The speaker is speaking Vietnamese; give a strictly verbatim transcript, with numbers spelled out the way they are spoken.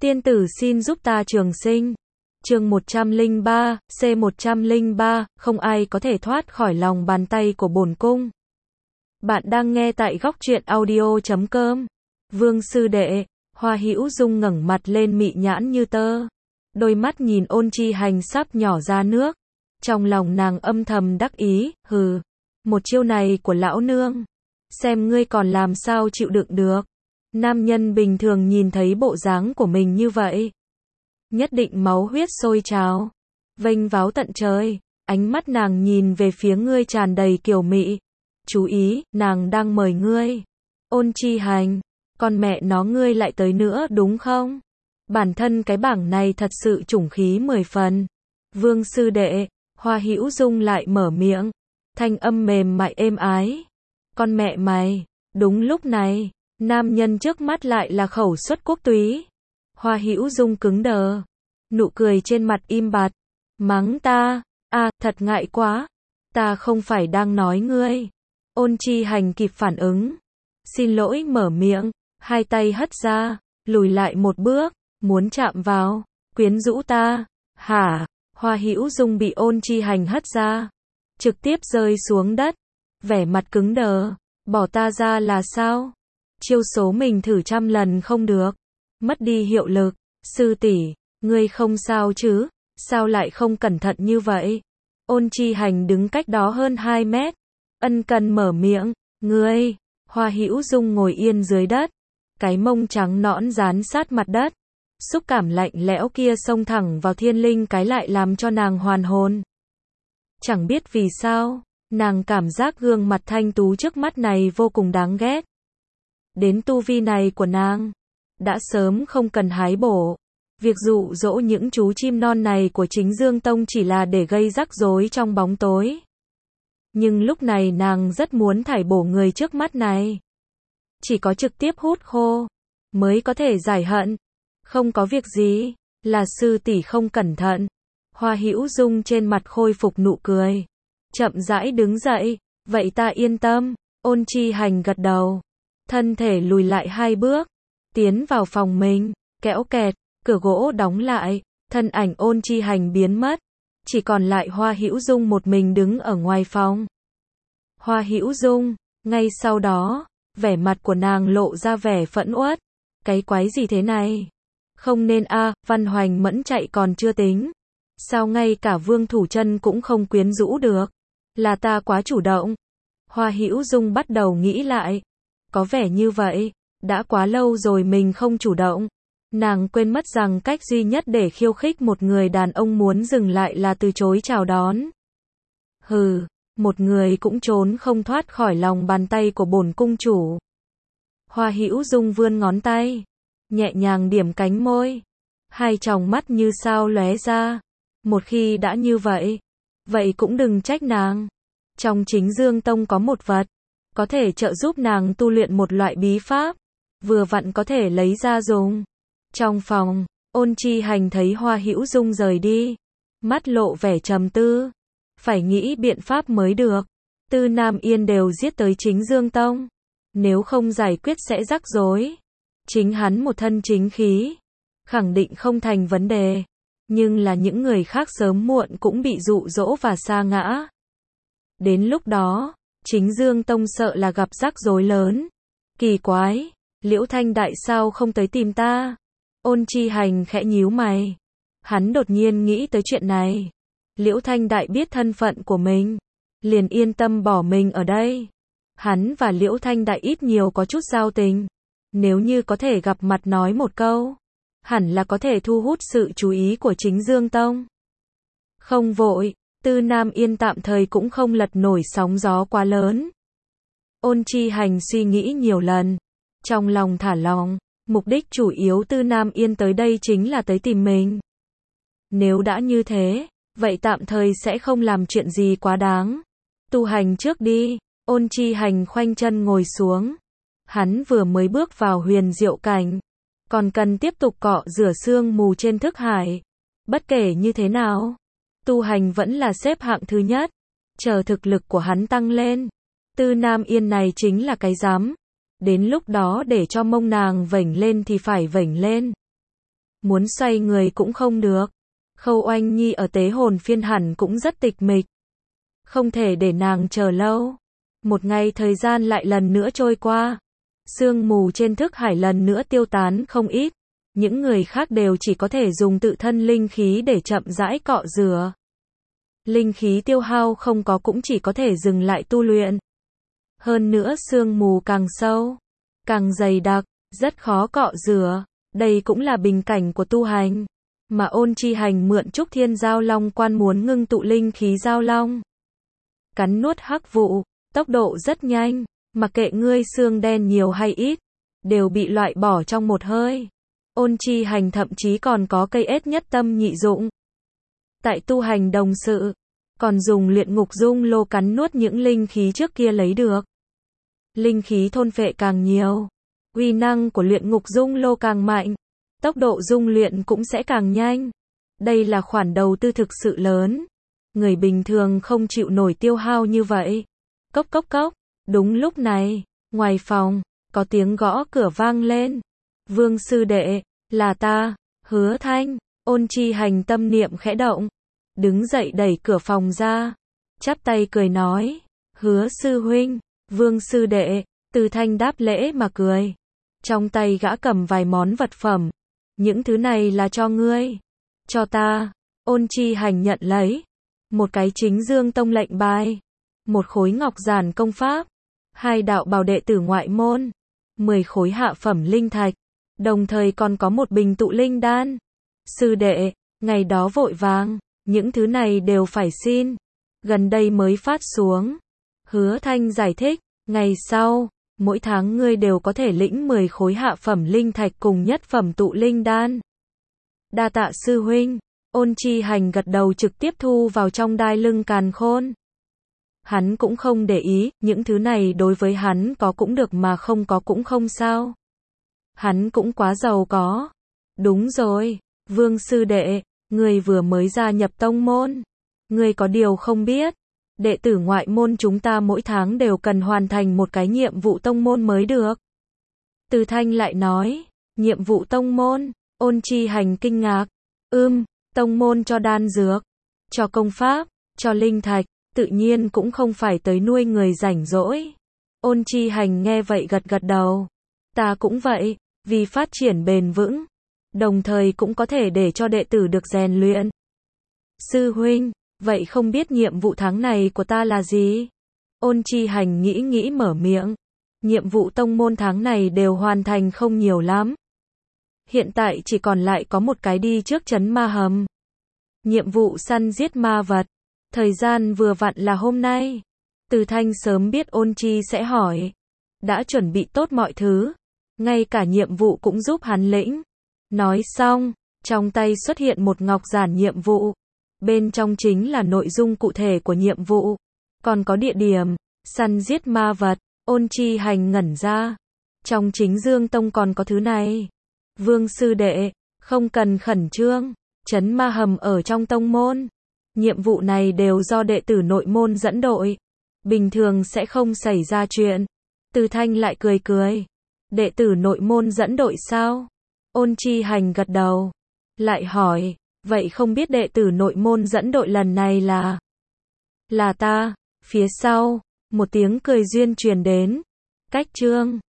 Tiên tử xin giúp ta trường sinh. Chương một trăm lẻ ba, C một trăm lẻ ba, không ai có thể thoát khỏi lòng bàn tay của bổn cung. Bạn đang nghe tại góc truyện audio chấm com. Vương sư đệ, Hoa Hữu Dung ngẩng mặt lên mị nhãn như tơ. Đôi mắt nhìn Ôn Chi Hành sắp nhỏ ra nước. Trong lòng nàng âm thầm đắc ý, hừ, một chiêu này của lão nương, xem ngươi còn làm sao chịu đựng được. Nam nhân bình thường nhìn thấy bộ dáng của mình như vậy, nhất định máu huyết sôi trào, vênh váo tận trời. Ánh mắt nàng nhìn về phía ngươi tràn đầy kiều mị. Chú ý, nàng đang mời ngươi. Ôn Chi Hành, con mẹ nó ngươi lại tới nữa đúng không? Bản thân cái bảng này thật sự chủng khí mười phần. Vương sư đệ, Hoa Hữu Dung lại mở miệng, thanh âm mềm mại êm ái. Con mẹ mày. Đúng lúc này, nam nhân trước mắt lại là khẩu xuất quốc túy. Hoa Hữu Dung cứng đờ, nụ cười trên mặt im bặt. Mắng ta? À, thật ngại quá. Ta không phải đang nói ngươi. Ôn Chi Hành kịp phản ứng, xin lỗi mở miệng, hai tay hất ra, lùi lại một bước, muốn chạm vào, quyến rũ ta. Hả? Hoa Hữu Dung bị Ôn Chi Hành hất ra, trực tiếp rơi xuống đất, vẻ mặt cứng đờ. Bỏ ta ra là sao? Chiêu số mình thử trăm lần không được, mất đi hiệu lực. Sư tỷ, ngươi không sao chứ? Sao lại không cẩn thận như vậy? Ôn Chi Hành đứng cách đó hơn hai mét, ân cần mở miệng. Ngươi? Hoa Hữu Dung ngồi yên dưới đất, cái mông trắng nõn dán sát mặt đất. Xúc cảm lạnh lẽo kia xông thẳng vào thiên linh cái lại làm cho nàng hoàn hồn. Chẳng biết vì sao, nàng cảm giác gương mặt thanh tú trước mắt này vô cùng đáng ghét. Đến tu vi này của nàng, đã sớm không cần hái bổ. Việc dụ dỗ những chú chim non này của Chính Dương Tông chỉ là để gây rắc rối trong bóng tối. Nhưng lúc này nàng rất muốn thải bổ người trước mắt này. Chỉ có trực tiếp hút khô, mới có thể giải hận. Không có việc gì, là sư tỷ không cẩn thận. Hoa Hữu Dung trên mặt khôi phục nụ cười, chậm rãi đứng dậy. Vậy ta yên tâm. Ôn Chi Hành gật đầu, thân thể lùi lại hai bước, tiến vào phòng mình. Kéo kẹt, cửa gỗ đóng lại, thân ảnh Ôn Chi Hành biến mất, chỉ còn lại Hoa Hữu Dung một mình đứng ở ngoài phòng. Hoa Hữu Dung, ngay sau đó, vẻ mặt của nàng lộ ra vẻ phẫn uất. Cái quái gì thế này? Không nên a, à, Văn Hoành Mẫn chạy còn chưa tính, sao ngay cả Vương Thủ Chân cũng không quyến rũ được? Là ta quá chủ động. Hoa Hữu Dung bắt đầu nghĩ lại, có vẻ như vậy, đã quá lâu rồi mình không chủ động. Nàng quên mất rằng cách duy nhất để khiêu khích một người đàn ông muốn dừng lại là từ chối chào đón. Hừ, một người cũng trốn không thoát khỏi lòng bàn tay của bổn cung chủ. Hoa Hữu Dung vươn ngón tay, nhẹ nhàng điểm cánh môi, hai tròng mắt như sao lóe ra. Một khi đã như vậy, vậy cũng đừng trách nàng. Trong Chính Dương Tông có một vật, có thể trợ giúp nàng tu luyện một loại bí pháp, vừa vặn có thể lấy ra dùng. Trong phòng, Ôn Chi Hành thấy Hoa Hữu Dung rời đi, mắt lộ vẻ trầm tư. Phải nghĩ biện pháp mới được. Tư Nam Yên đều giết tới Chính Dương Tông, nếu không giải quyết sẽ rắc rối. Chính hắn một thân chính khí, khẳng định không thành vấn đề. Nhưng là những người khác sớm muộn cũng bị dụ dỗ và sa ngã. Đến lúc đó, Chính Dương Tông sợ là gặp rắc rối lớn. Kỳ quái, Liễu Thanh Đại sao không tới tìm ta? Ôn Chi Hành khẽ nhíu mày. Hắn đột nhiên nghĩ tới chuyện này. Liễu Thanh Đại biết thân phận của mình, liền yên tâm bỏ mình ở đây. Hắn và Liễu Thanh Đại ít nhiều có chút giao tình. Nếu như có thể gặp mặt nói một câu, hẳn là có thể thu hút sự chú ý của Chính Dương Tông. Không vội, Tư Nam Yên tạm thời cũng không lật nổi sóng gió quá lớn. Ôn Chi Hành suy nghĩ nhiều lần, trong lòng thả lỏng. Mục đích chủ yếu Tư Nam Yên tới đây chính là tới tìm mình. Nếu đã như thế, vậy tạm thời sẽ không làm chuyện gì quá đáng. Tu hành trước đi. Ôn Chi Hành khoanh chân ngồi xuống. Hắn vừa mới bước vào huyền diệu cảnh, còn cần tiếp tục cọ rửa sương mù trên thức hải. Bất kể như thế nào, tu hành vẫn là xếp hạng thứ nhất. Chờ thực lực của hắn tăng lên, Tư Nam Yên này chính là cái rắm. Đến lúc đó để cho mông nàng vểnh lên thì phải vểnh lên. muốn xoay người cũng không được. Khâu Oanh Nhi ở tế hồn phiên hẳn cũng rất tịch mịch. Không thể để nàng chờ lâu. Một ngày thời gian lại lần nữa trôi qua. Sương mù trên thức hải lần nữa tiêu tán không ít. Những người khác đều chỉ có thể dùng tự thân linh khí để chậm rãi cọ rửa. Linh khí tiêu hao không có cũng chỉ có thể dừng lại tu luyện. Hơn nữa sương mù càng sâu, càng dày đặc, rất khó cọ rửa. Đây cũng là bình cảnh của tu hành. Mà Ôn Chi Hành mượn Trúc Thiên Giao Long Quan muốn ngưng tụ linh khí Giao Long. Cắn nuốt hắc vụ, tốc độ rất nhanh, mặc kệ ngươi xương đen nhiều hay ít, đều bị loại bỏ trong một hơi. Ôn Chi Hành thậm chí còn có cây ết nhất tâm nhị dụng. Tại tu hành đồng sự, còn dùng luyện ngục dung lô cắn nuốt những linh khí trước kia lấy được. Linh khí thôn phệ càng nhiều, uy năng của luyện ngục dung lô càng mạnh, tốc độ dung luyện cũng sẽ càng nhanh. Đây là khoản đầu tư thực sự lớn. Người bình thường không chịu nổi tiêu hao như vậy. Cốc cốc cốc, đúng lúc này, ngoài phòng, có tiếng gõ cửa vang lên. Vương sư đệ, là ta, Hứa Thanh. Ôn Chi Hành tâm niệm khẽ động, đứng dậy đẩy cửa phòng ra, chắp tay cười nói, Hứa sư huynh, Vương sư đệ. Từ Thanh đáp lễ mà cười. Trong tay gã cầm vài món vật phẩm. Những thứ này là cho ngươi. Cho ta. Ôn Chi Hành nhận lấy. Một cái Chính Dương Tông lệnh bài. Một khối ngọc giản công pháp. Hai đạo bào đệ tử ngoại môn. Mười khối hạ phẩm linh thạch. Đồng thời còn có một bình tụ linh đan. Sư đệ, ngày đó vội vàng. Những thứ này đều phải xin. Gần đây mới phát xuống. Hứa Thanh giải thích. Ngày sau, mỗi tháng ngươi đều có thể lĩnh mười khối hạ phẩm linh thạch cùng nhất phẩm tụ linh đan. Đa tạ sư huynh. Ôn Chi Hành gật đầu trực tiếp thu vào trong đai lưng càn khôn. Hắn cũng không để ý, những thứ này đối với hắn có cũng được mà không có cũng không sao. Hắn cũng quá giàu có. Đúng rồi, Vương sư đệ, ngươi vừa mới gia nhập tông môn. Ngươi có điều không biết. Đệ tử ngoại môn chúng ta mỗi tháng đều cần hoàn thành một cái nhiệm vụ tông môn mới được. Từ Thanh lại nói, nhiệm vụ tông môn. Ôn Chi Hành kinh ngạc. Ưm, tông môn cho đan dược, cho công pháp, cho linh thạch, tự nhiên cũng không phải tới nuôi người rảnh rỗi. Ôn Chi Hành nghe vậy gật gật đầu. Ta cũng vậy, vì phát triển bền vững, đồng thời cũng có thể để cho đệ tử được rèn luyện. Sư huynh, vậy không biết nhiệm vụ tháng này của ta là gì? Ôn Chi Hành nghĩ nghĩ mở miệng. Nhiệm vụ tông môn tháng này đều hoàn thành không nhiều lắm. Hiện tại chỉ còn lại có một cái đi trước trấn ma hầm. Nhiệm vụ săn giết ma vật. Thời gian vừa vặn là hôm nay. Từ Thanh sớm biết Ôn Chi sẽ hỏi. Đã chuẩn bị tốt mọi thứ. Ngay cả nhiệm vụ cũng giúp hắn lĩnh. Nói xong, trong tay xuất hiện một ngọc giản nhiệm vụ. Bên trong chính là nội dung cụ thể của nhiệm vụ. Còn có địa điểm, săn giết ma vật. Ôn Chi Hành ngẩn ra. Trong Chính Dương Tông còn có thứ này. Vương sư đệ, không cần khẩn trương. Trấn ma hầm ở trong tông môn. Nhiệm vụ này đều do đệ tử nội môn dẫn đội. Bình thường sẽ không xảy ra chuyện. Từ Thanh lại cười cười. Đệ tử nội môn dẫn đội sao? Ôn Chi Hành gật đầu. Lại hỏi, vậy không biết đệ tử nội môn dẫn đội lần này là? Là ta. Phía sau, một tiếng cười duyên truyền đến. Cách chương